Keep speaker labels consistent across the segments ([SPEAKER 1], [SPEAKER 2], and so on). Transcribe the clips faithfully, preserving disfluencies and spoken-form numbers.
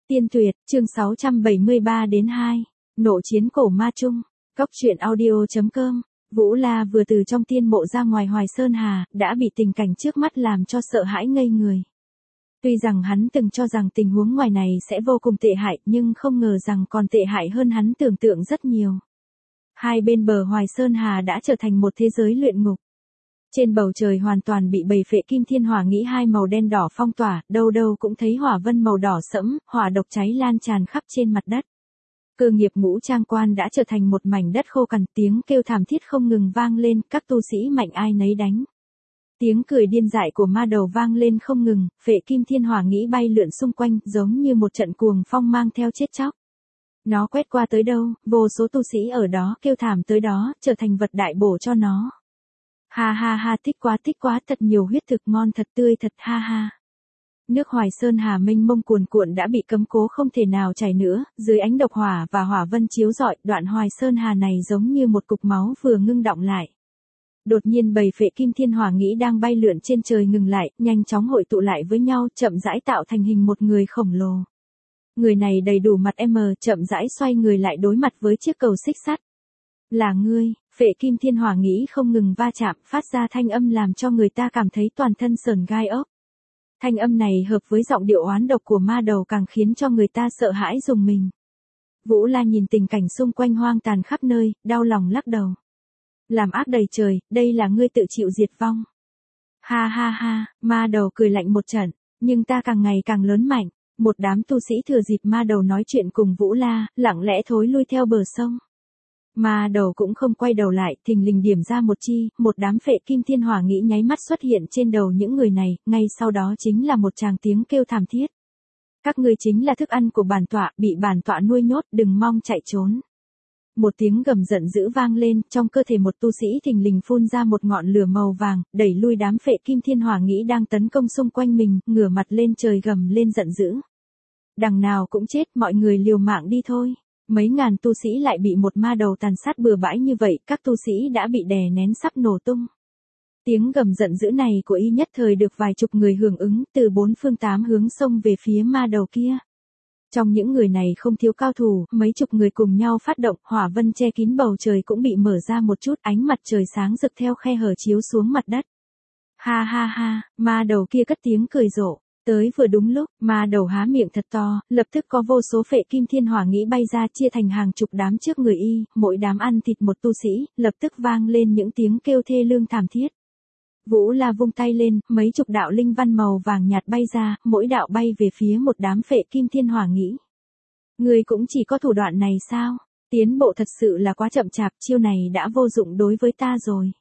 [SPEAKER 1] Tiên tuyệt, chương sáu trăm bảy mươi ba đến hai. Nộ chiến cổ ma trung. Cốc truyện audio chấm com. Vũ La vừa từ trong tiên mộ ra ngoài Hoài Sơn Hà, đã bị tình cảnh trước mắt làm cho sợ hãi ngây người. Tuy rằng hắn từng cho rằng tình huống ngoài này sẽ vô cùng tệ hại, nhưng không ngờ rằng còn tệ hại hơn hắn tưởng tượng rất nhiều. Hai bên bờ Hoài Sơn Hà đã trở thành một thế giới luyện ngục. Trên bầu trời hoàn toàn bị bầy phệ kim thiên hỏa nghĩ hai màu đen đỏ phong tỏa, đâu đâu cũng thấy hỏa vân màu đỏ sẫm, hỏa độc cháy lan tràn khắp trên mặt đất. Cơ nghiệp ngũ trang quan đã trở thành một mảnh đất khô cằn, tiếng kêu thảm thiết không ngừng vang lên, các tu sĩ mạnh ai nấy đánh. Tiếng cười điên dại của ma đầu vang lên không ngừng, phệ kim thiên hỏa nghĩ bay lượn xung quanh, giống như một trận cuồng phong mang theo chết chóc. Nó quét qua tới đâu, vô số tu sĩ ở đó kêu thảm tới đó, trở thành vật đại bổ cho nó. Ha ha ha, thích quá thích quá, thật nhiều huyết thực ngon, thật tươi thật, ha ha. Nước Hoài Sơn Hà mênh mông cuồn cuộn đã bị cấm cố không thể nào chảy nữa, dưới ánh độc hỏa và hỏa vân chiếu rọi, đoạn Hoài Sơn Hà này giống như một cục máu vừa ngưng đọng lại. Đột nhiên bầy phệ kim thiên hỏa nghĩ đang bay lượn trên trời ngừng lại, nhanh chóng hội tụ lại với nhau, chậm rãi tạo thành hình một người khổng lồ. Người này đầy đủ mặt M, chậm rãi xoay người lại đối mặt với chiếc cầu xích sắt. Là ngươi, phệ kim thiên hỏa nghĩ không ngừng va chạm, phát ra thanh âm làm cho người ta cảm thấy toàn thân sờn gai ốc. Thanh âm này hợp với giọng điệu oán độc của ma đầu càng khiến cho người ta sợ hãi rùng mình. Vũ La nhìn tình cảnh xung quanh hoang tàn khắp nơi, đau lòng lắc đầu. Làm ác đầy trời, đây là ngươi tự chịu diệt vong. Ha ha ha, ma đầu cười lạnh một trận, nhưng ta càng ngày càng lớn mạnh. Một đám tu sĩ thừa dịp ma đầu nói chuyện cùng Vũ La, lặng lẽ thối lui theo bờ sông. Ma đầu cũng không quay đầu lại, thình lình điểm ra một chi, một đám phệ kim thiên hỏa nghĩ nháy mắt xuất hiện trên đầu những người này, ngay sau đó chính là một tràng tiếng kêu thảm thiết. Các ngươi chính là thức ăn của bản tọa, bị bản tọa nuôi nhốt, đừng mong chạy trốn. Một tiếng gầm giận dữ vang lên, trong cơ thể một tu sĩ thình lình phun ra một ngọn lửa màu vàng, đẩy lui đám phệ kim thiên hỏa nghĩ đang tấn công xung quanh mình, ngửa mặt lên trời gầm lên giận dữ. Đằng nào cũng chết, mọi người liều mạng đi thôi. Mấy ngàn tu sĩ lại bị một ma đầu tàn sát bừa bãi như vậy, các tu sĩ đã bị đè nén sắp nổ tung. Tiếng gầm giận dữ này của y nhất thời được vài chục người hưởng ứng, từ bốn phương tám hướng xông về phía ma đầu kia. Trong những người này không thiếu cao thủ, mấy chục người cùng nhau phát động, hỏa vân che kín bầu trời cũng bị mở ra một chút, ánh mặt trời sáng rực theo khe hở chiếu xuống mặt đất. Ha ha ha, ma đầu kia cất tiếng cười rộ. Tới vừa đúng lúc, ma đầu há miệng thật to, lập tức có vô số phệ kim thiên hỏa nghĩ bay ra chia thành hàng chục đám trước người y, mỗi đám ăn thịt một tu sĩ, lập tức vang lên những tiếng kêu thê lương thảm thiết. Vũ La vung tay lên, mấy chục đạo linh văn màu vàng nhạt bay ra, mỗi đạo bay về phía một đám phệ kim thiên hỏa nghĩ. Người cũng chỉ có thủ đoạn này sao? Tiến bộ thật sự là quá chậm chạp, chiêu này đã vô dụng đối với ta rồi.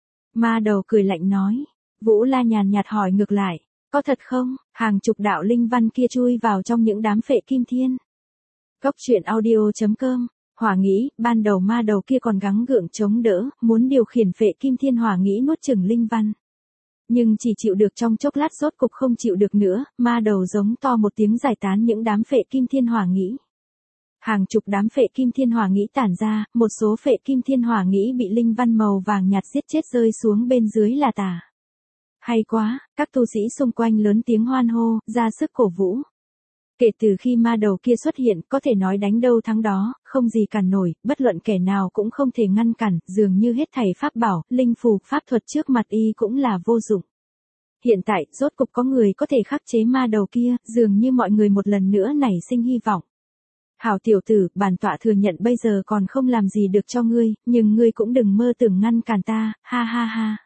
[SPEAKER 1] Ma đầu cười lạnh nói. Vũ La nhàn nhạt hỏi ngược lại. Có thật không? Hàng chục đạo linh văn kia chui vào trong những đám phệ kim thiên. Cốc truyện audio chấm com. Hỏa nghĩ, ban đầu ma đầu kia còn gắng gượng chống đỡ, muốn điều khiển phệ kim thiên hỏa nghĩ nuốt chửng linh văn. Nhưng chỉ chịu được trong chốc lát rốt cục không chịu được nữa, ma đầu giống to một tiếng giải tán những đám phệ kim thiên hỏa nghĩ. Hàng chục đám phệ kim thiên hỏa nghĩ tản ra, một số phệ kim thiên hỏa nghĩ bị linh văn màu vàng nhạt giết chết rơi xuống bên dưới là tả. Hay quá, các tu sĩ xung quanh lớn tiếng hoan hô, ra sức cổ vũ. Kể từ khi ma đầu kia xuất hiện, có thể nói đánh đâu thắng đó, không gì cản nổi, bất luận kẻ nào cũng không thể ngăn cản, dường như hết thảy pháp bảo, linh phù, pháp thuật trước mặt y cũng là vô dụng. Hiện tại, rốt cục có người có thể khắc chế ma đầu kia, dường như mọi người một lần nữa nảy sinh hy vọng. Hảo tiểu tử, bản tọa thừa nhận bây giờ còn không làm gì được cho ngươi, nhưng ngươi cũng đừng mơ tưởng ngăn cản ta, ha ha ha.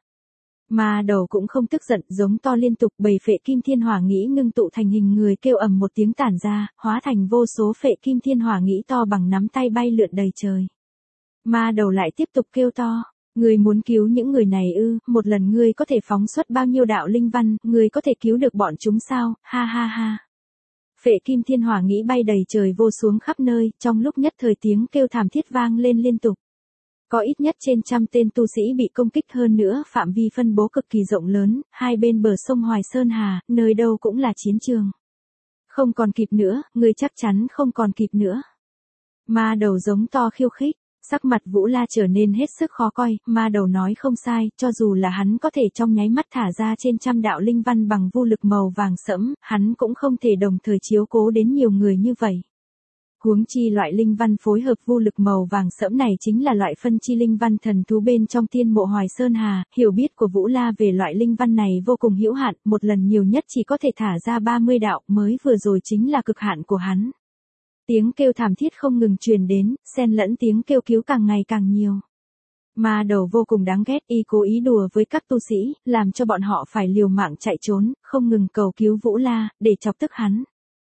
[SPEAKER 1] Ma đầu cũng không tức giận, giống to liên tục, bầy phệ kim thiên hỏa nghĩ ngưng tụ thành hình người kêu ầm một tiếng tản ra, hóa thành vô số phệ kim thiên hỏa nghĩ to bằng nắm tay bay lượn đầy trời. Ma đầu lại tiếp tục kêu to, ngươi muốn cứu những người này ư, một lần ngươi có thể phóng xuất bao nhiêu đạo linh văn, ngươi có thể cứu được bọn chúng sao, ha ha ha. Phệ kim thiên hỏa nghĩ bay đầy trời vô xuống khắp nơi, trong lúc nhất thời tiếng kêu thảm thiết vang lên liên tục. Có ít nhất trên trăm tên tu sĩ bị công kích, hơn nữa phạm vi phân bố cực kỳ rộng lớn, hai bên bờ sông Hoài Sơn Hà, nơi đâu cũng là chiến trường. Không còn kịp nữa, ngươi chắc chắn không còn kịp nữa. Ma đầu giống to khiêu khích, Sắc mặt Vũ La trở nên hết sức khó coi, ma đầu nói không sai, cho dù là hắn có thể trong nháy mắt thả ra trên trăm đạo linh văn bằng vô lực màu vàng sẫm, hắn cũng không thể đồng thời chiếu cố đến nhiều người như vậy. Huống chi loại linh văn phối hợp vô lực màu vàng sẫm này chính là loại phân chi linh văn thần thú bên trong tiên mộ Hoài Sơn Hà, hiểu biết của Vũ La về loại linh văn này vô cùng hữu hạn, một lần nhiều nhất chỉ có thể thả ra ba mươi đạo, mới vừa rồi chính là cực hạn của hắn. Tiếng kêu thảm thiết không ngừng truyền đến, xen lẫn tiếng kêu cứu càng ngày càng nhiều. Ma đầu vô cùng đáng ghét, y cố ý đùa với các tu sĩ, làm cho bọn họ phải liều mạng chạy trốn, không ngừng cầu cứu Vũ La, để chọc tức hắn.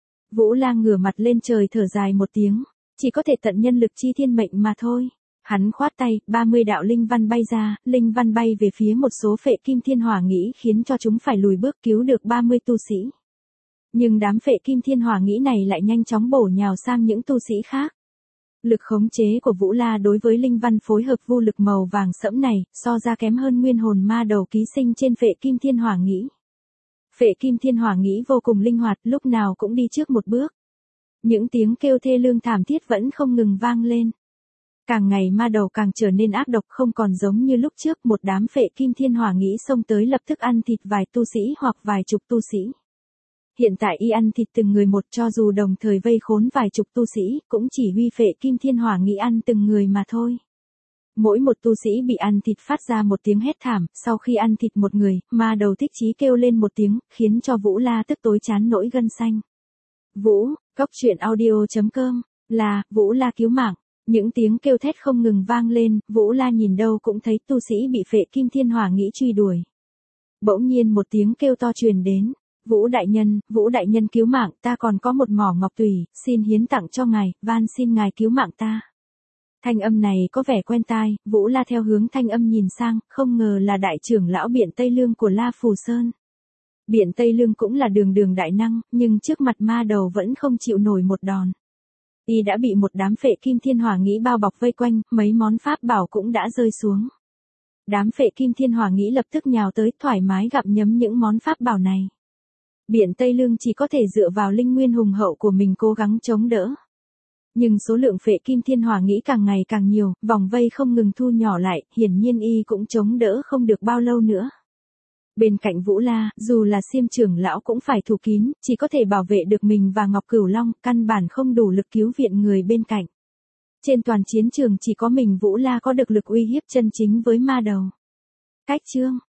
[SPEAKER 1] Vũ La ngửa mặt lên trời thở dài một tiếng, chỉ có thể tận nhân lực chi thiên mệnh mà thôi. Hắn khoát tay, ba mươi đạo linh văn bay ra, linh văn bay về phía một số phệ kim thiên hỏa nghĩ khiến cho chúng phải lùi bước cứu được ba mươi tu sĩ. Nhưng đám phệ kim thiên hỏa nghĩ này lại nhanh chóng bổ nhào sang những tu sĩ khác. Lực khống chế của Vũ La đối với linh văn phối hợp vô lực màu vàng sẫm này, so ra kém hơn nguyên hồn ma đầu ký sinh trên phệ kim thiên hỏa nghĩ. Phệ kim thiên hỏa nghĩ vô cùng linh hoạt, lúc nào cũng đi trước một bước. Những tiếng kêu thê lương thảm thiết vẫn không ngừng vang lên. Càng ngày ma đầu càng trở nên ác độc, không còn giống như lúc trước, một đám phệ kim thiên hỏa nghĩ xông tới lập tức ăn thịt vài tu sĩ hoặc vài chục tu sĩ. Hiện tại y ăn thịt từng người một, cho dù đồng thời vây khốn vài chục tu sĩ, cũng chỉ huy phệ kim thiên hỏa nghĩ ăn từng người mà thôi. Mỗi một tu sĩ bị ăn thịt phát ra một tiếng hét thảm, sau khi ăn thịt một người, ma đầu thích chí kêu lên một tiếng, khiến cho Vũ La tức tối chán nổi gân xanh. Vũ, cốc truyện audio chấm com, là, Vũ La cứu mạng. Những tiếng kêu thét không ngừng vang lên, Vũ La nhìn đâu cũng thấy tu sĩ bị phệ kim thiên hỏa nghĩ truy đuổi. Bỗng nhiên một tiếng kêu to truyền đến. Vũ đại nhân, Vũ đại nhân cứu mạng, ta còn có một mỏ ngọc tùy, xin hiến tặng cho ngài, van xin ngài cứu mạng ta. Thanh âm này có vẻ quen tai, Vũ La theo hướng thanh âm nhìn sang, không ngờ là đại trưởng lão Biện Tây Lương của La Phù Sơn. Biện Tây Lương cũng là đường đường đại năng, nhưng trước mặt ma đầu vẫn không chịu nổi một đòn. Y đã bị một đám phệ kim thiên hỏa nghĩ bao bọc vây quanh, mấy món pháp bảo cũng đã rơi xuống. Đám phệ kim thiên hỏa nghĩ lập tức nhào tới, thoải mái gặm nhấm những món pháp bảo này. Biện Tây Lương chỉ có thể dựa vào linh nguyên hùng hậu của mình cố gắng chống đỡ. Nhưng số lượng phệ kim thiên hỏa nghĩ càng ngày càng nhiều, vòng vây không ngừng thu nhỏ lại, hiển nhiên y cũng chống đỡ không được bao lâu nữa. Bên cạnh Vũ La, dù là Xiêm trưởng lão cũng phải thủ kín, chỉ có thể bảo vệ được mình và Ngọc Cửu Long, căn bản không đủ lực cứu viện người bên cạnh. Trên toàn chiến trường chỉ có mình Vũ La có được lực uy hiếp chân chính với ma đầu. Cách chương